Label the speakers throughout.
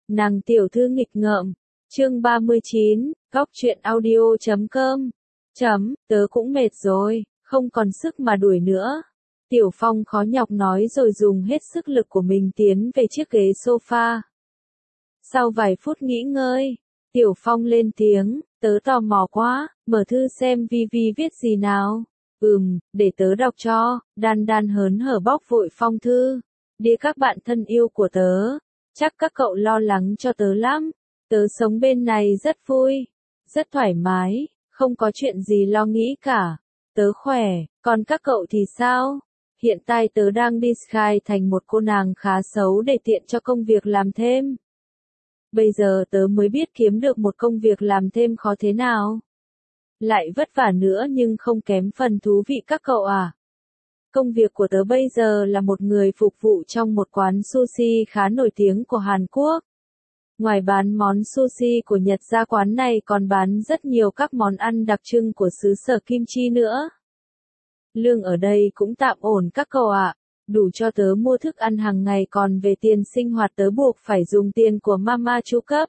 Speaker 1: Nàng tiểu thư nghịch ngợm. Chương 39, góc truyện audio.com. Tớ cũng mệt rồi, không còn sức mà đuổi nữa. Tiểu Phong khó nhọc nói rồi dùng hết sức lực của mình tiến về chiếc ghế sofa. Sau vài phút nghỉ ngơi, Tiểu Phong lên tiếng, tớ tò mò quá, mở thư xem Vi viết gì nào. Để tớ đọc cho. Đan Đan hớn hở bóc vội phong thư. Đĩa các bạn thân yêu của tớ, chắc các cậu lo lắng cho tớ lắm. Tớ sống bên này rất vui, rất thoải mái, không có chuyện gì lo nghĩ cả. Tớ khỏe, còn các cậu thì sao? Hiện tại tớ đang đi Sky thành một cô nàng khá xấu để tiện cho công việc làm thêm. Bây giờ tớ mới biết kiếm được một công việc làm thêm khó thế nào. Lại vất vả nữa nhưng không kém phần thú vị các cậu à. Công việc của tớ bây giờ là một người phục vụ trong một quán sushi khá nổi tiếng của Hàn Quốc. Ngoài bán món sushi của Nhật ra, quán này còn bán rất nhiều các món ăn đặc trưng của xứ sở Kim Chi nữa. Lương ở đây cũng tạm ổn các cậu ạ, đủ cho tớ mua thức ăn hàng ngày, còn về tiền sinh hoạt tớ buộc phải dùng tiền của mama chu cấp.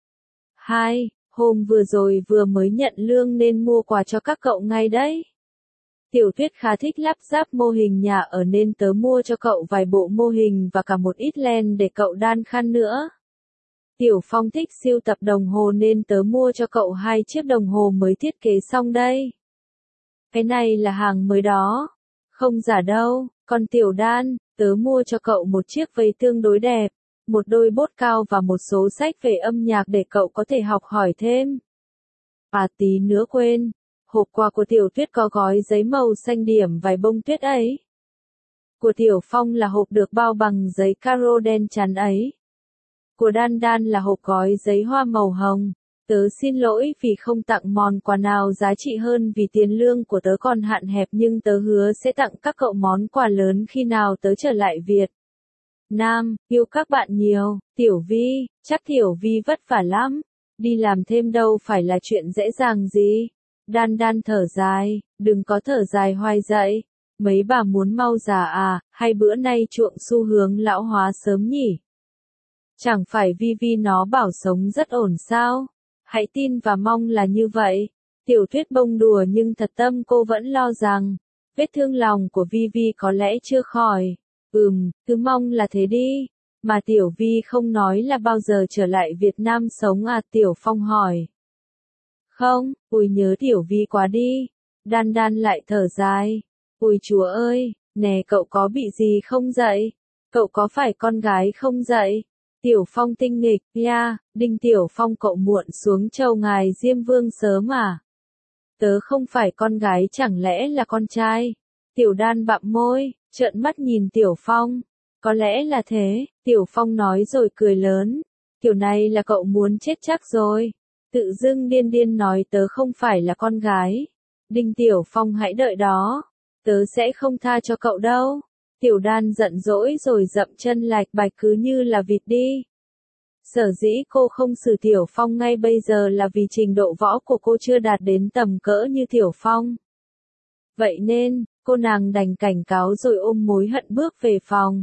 Speaker 1: Hôm vừa rồi vừa mới nhận lương nên mua quà cho các cậu ngay đấy. Tiểu Tuyết khá thích lắp ráp mô hình nhà ở nên tớ mua cho cậu vài bộ mô hình và cả một ít len để cậu đan khăn nữa. Tiểu Phong thích sưu tập đồng hồ nên tớ mua cho cậu 2 chiếc đồng hồ mới thiết kế xong đây. Cái này là hàng mới đó. Không giả đâu. Còn Tiểu Đan, tớ mua cho cậu một chiếc váy tương đối đẹp, một đôi bốt cao và một số sách về âm nhạc để cậu có thể học hỏi thêm. Tí nữa quên, hộp quà của Tiểu Tuyết có gói giấy màu xanh điểm vài bông tuyết ấy. Của Tiểu Phong là hộp được bao bằng giấy caro đen chắn ấy. Của Đan Đan là hộp gói giấy hoa màu hồng. Tớ xin lỗi vì không tặng món quà nào giá trị hơn vì tiền lương của tớ còn hạn hẹp, nhưng tớ hứa sẽ tặng các cậu món quà lớn khi nào tớ trở lại Việt Nam. Yêu các bạn nhiều. Tiểu Vi, chắc Tiểu Vi vất vả lắm. Đi làm thêm đâu phải là chuyện dễ dàng gì. Đan Đan thở dài, đừng có thở dài hoài dậy. Mấy bà muốn mau già à, hay bữa nay chuộng xu hướng lão hóa sớm nhỉ? Chẳng phải Vi nó bảo sống rất ổn sao? Hãy tin và mong là như vậy. Tiểu Tuyết bông đùa nhưng thật tâm cô vẫn lo rằng vết thương lòng của Vi có lẽ chưa khỏi. Cứ mong là thế đi. Mà Tiểu Vi không nói là bao giờ trở lại Việt Nam sống à? Tiểu Phong hỏi. Không, nhớ Tiểu Vi quá đi. Đan Đan lại thở dài. Chúa ơi, nè cậu có bị gì không dậy? Cậu có phải con gái không dậy? Tiểu Phong tinh nghịch, Đinh Tiểu Phong, cậu muộn xuống chầu ngài Diêm Vương sớm à? Tớ không phải con gái, chẳng lẽ là con trai? Tiểu Đan bặm môi, trợn mắt nhìn Tiểu Phong. Có lẽ là thế, Tiểu Phong nói rồi cười lớn. Kiểu này là cậu muốn chết chắc rồi. Tự dưng điên nói tớ không phải là con gái. Đinh Tiểu Phong, hãy đợi đó. Tớ sẽ không tha cho cậu đâu. Tiểu Đan giận dỗi rồi dậm chân lạch bạch cứ như là vịt đi. Sở dĩ cô không xử Tiểu Phong ngay bây giờ là vì trình độ võ của cô chưa đạt đến tầm cỡ như Tiểu Phong. Vậy nên, cô nàng đành cảnh cáo rồi ôm mối hận bước về phòng.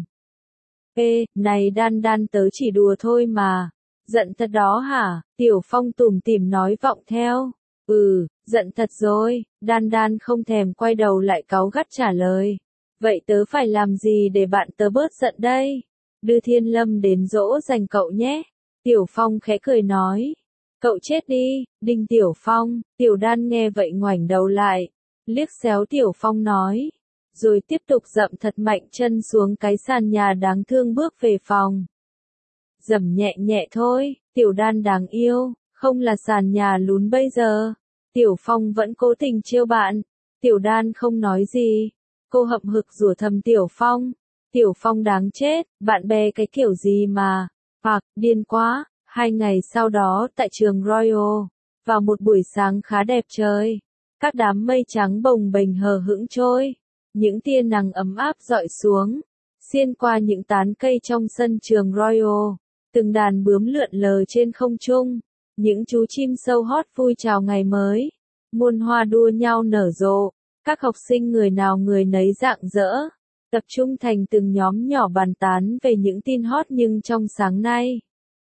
Speaker 1: Này Đan Đan, tớ chỉ đùa thôi mà. Giận thật đó hả? Tiểu Phong tủm tỉm nói vọng theo. Giận thật rồi. Đan Đan không thèm quay đầu lại cáu gắt trả lời. Vậy tớ phải làm gì để bạn tớ bớt giận đây? Đưa Thiên Lâm đến dỗ dành cậu nhé. Tiểu Phong khẽ cười nói. Cậu chết đi, Đinh Tiểu Phong. Tiểu Đan nghe vậy ngoảnh đầu lại, liếc xéo Tiểu Phong nói. Rồi tiếp tục dậm thật mạnh chân xuống cái sàn nhà đáng thương bước về phòng. Dầm nhẹ nhẹ thôi, Tiểu Đan đáng yêu, không là sàn nhà lún bây giờ. Tiểu Phong vẫn cố tình trêu bạn. Tiểu Đan không nói gì. Cô hậm hực rủa thầm Tiểu Phong. Tiểu Phong đáng chết, bạn bè cái kiểu gì mà. Điên quá. 2 ngày sau đó tại trường Royal, vào một buổi sáng khá đẹp trời, các đám mây trắng bồng bềnh hờ hững trôi, những tia nắng ấm áp rọi xuống, xiên qua những tán cây trong sân trường Royal, từng đàn bướm lượn lờ trên không trung, những chú chim sâu hót vui chào ngày mới, muôn hoa đua nhau nở rộ, các học sinh người nào người nấy rạng rỡ, tập trung thành từng nhóm nhỏ bàn tán về những tin hot nhưng trong sáng nay.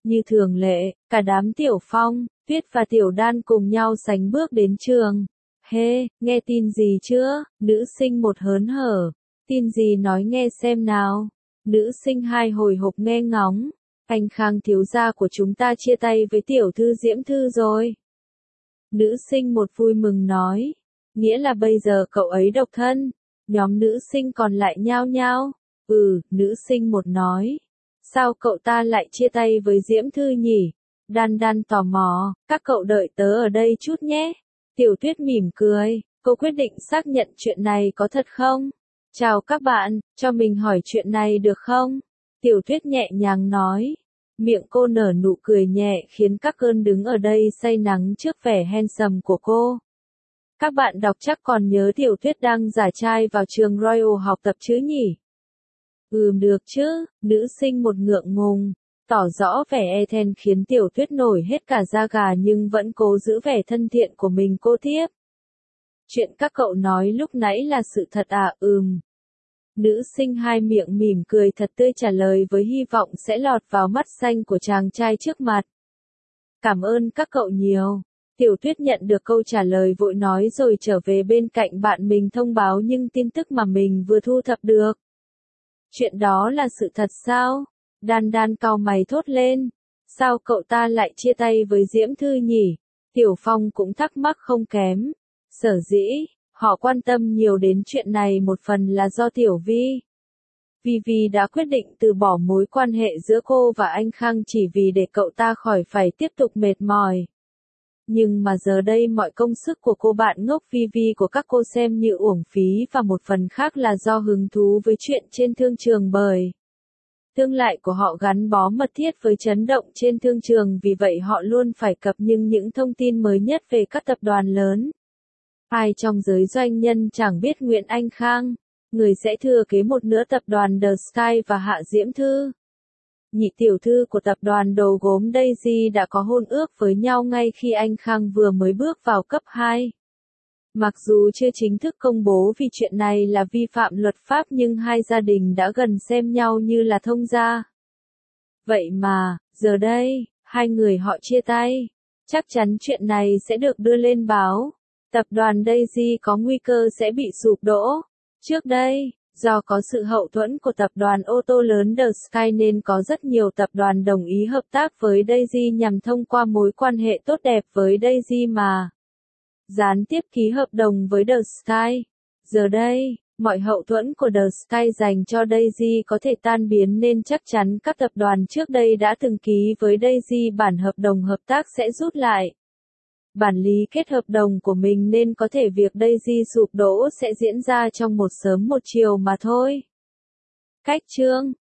Speaker 1: Như thường lệ, cả đám Tiểu Phong, Tuyết và Tiểu Đan cùng nhau sánh bước đến trường. Hê, nghe tin gì chưa? Nữ sinh một hớn hở. Tin gì nói nghe xem nào. Nữ sinh hai hồi hộp nghe ngóng. Anh Khang thiếu gia của chúng ta chia tay với tiểu thư Diễm Thư rồi. Nữ sinh một vui mừng nói. Nghĩa là bây giờ cậu ấy độc thân. Nhóm nữ sinh còn lại nhao nhao. Nữ sinh một nói. Sao cậu ta lại chia tay với Diễm Thư nhỉ? Đan Đan tò mò, các cậu đợi tớ ở đây chút nhé. Tiểu Tuyết mỉm cười, cô quyết định xác nhận chuyện này có thật không? Chào các bạn, cho mình hỏi chuyện này được không? Tiểu Tuyết nhẹ nhàng nói. Miệng cô nở nụ cười nhẹ khiến các cơn đứng ở đây say nắng trước vẻ handsome của cô. Các bạn đọc chắc còn nhớ Tiểu Tuyết đang giả trai vào trường Royal học tập chứ nhỉ? Được chứ, nữ sinh một ngượng ngùng, tỏ rõ vẻ e thẹn khiến Tiểu Tuyết nổi hết cả da gà nhưng vẫn cố giữ vẻ thân thiện của mình cô tiếp. Chuyện các cậu nói lúc nãy là sự thật à? Nữ sinh hai miệng mỉm cười thật tươi trả lời với hy vọng sẽ lọt vào mắt xanh của chàng trai trước mặt. Cảm ơn các cậu nhiều. Tiểu Tuyết nhận được câu trả lời vội nói rồi trở về bên cạnh bạn mình thông báo những tin tức mà mình vừa thu thập được. Chuyện đó là sự thật sao? Đan Đan cau mày thốt lên. Sao cậu ta lại chia tay với Diễm Thư nhỉ? Tiểu Phong cũng thắc mắc không kém. Sở dĩ, họ quan tâm nhiều đến chuyện này một phần là do Tiểu Vi. Vi đã quyết định từ bỏ mối quan hệ giữa cô và anh Khang chỉ vì để cậu ta khỏi phải tiếp tục mệt mỏi. Nhưng mà giờ đây mọi công sức của cô bạn ngốc Vi của các cô xem như uổng phí và một phần khác là do hứng thú với chuyện trên thương trường bởi tương lai của họ gắn bó mật thiết với chấn động trên thương trường vì vậy họ luôn phải cập nhật những thông tin mới nhất về các tập đoàn lớn. Ai trong giới doanh nhân chẳng biết Nguyễn Anh Khang, người sẽ thừa kế một nửa tập đoàn The Sky và Hạ Diễm Thư. Nhị tiểu thư của tập đoàn đồ gốm Daisy đã có hôn ước với nhau ngay khi anh Khang vừa mới bước vào cấp 2. Mặc dù chưa chính thức công bố vì chuyện này là vi phạm luật pháp nhưng hai gia đình đã gần xem nhau như là thông gia. Vậy mà, giờ đây, hai người họ chia tay. Chắc chắn chuyện này sẽ được đưa lên báo. Tập đoàn Daisy có nguy cơ sẽ bị sụp đổ. Trước đây, do có sự hậu thuẫn của tập đoàn ô tô lớn The Sky nên có rất nhiều tập đoàn đồng ý hợp tác với Daisy nhằm thông qua mối quan hệ tốt đẹp với Daisy mà gián tiếp ký hợp đồng với The Sky. Giờ đây, mọi hậu thuẫn của The Sky dành cho Daisy có thể tan biến nên chắc chắn các tập đoàn trước đây đã từng ký với Daisy bản hợp đồng hợp tác sẽ rút lại bản lý kết hợp đồng của mình nên có thể việc Daisy sụp đổ sẽ diễn ra trong một sớm một chiều mà thôi. Cách chương